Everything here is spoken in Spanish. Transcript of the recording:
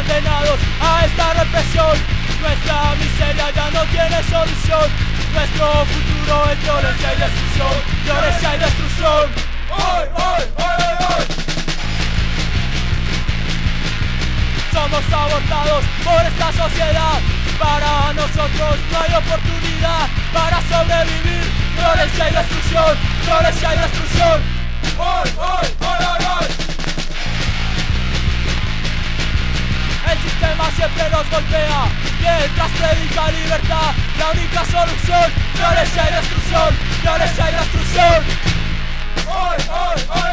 condenados a esta represión. Nuestra miseria ya no tiene solución. Nuestro futuro es violencia y destrucción. Violencia y destrucción. ¡Hoy, hoy, hoy, hoy, hoy! Somos abortados por esta sociedad. Para nosotros no hay oportunidad para sobrevivir. Violencia y destrucción. Violencia y destrucción. ¡Hoy, hoy, hoy, hoy, hoy! El sistema siempre nos golpea mientras predica libertad. La única solución, violencia y destrucción. Violencia y destrucción. ¡Hoy, hoy, hoy!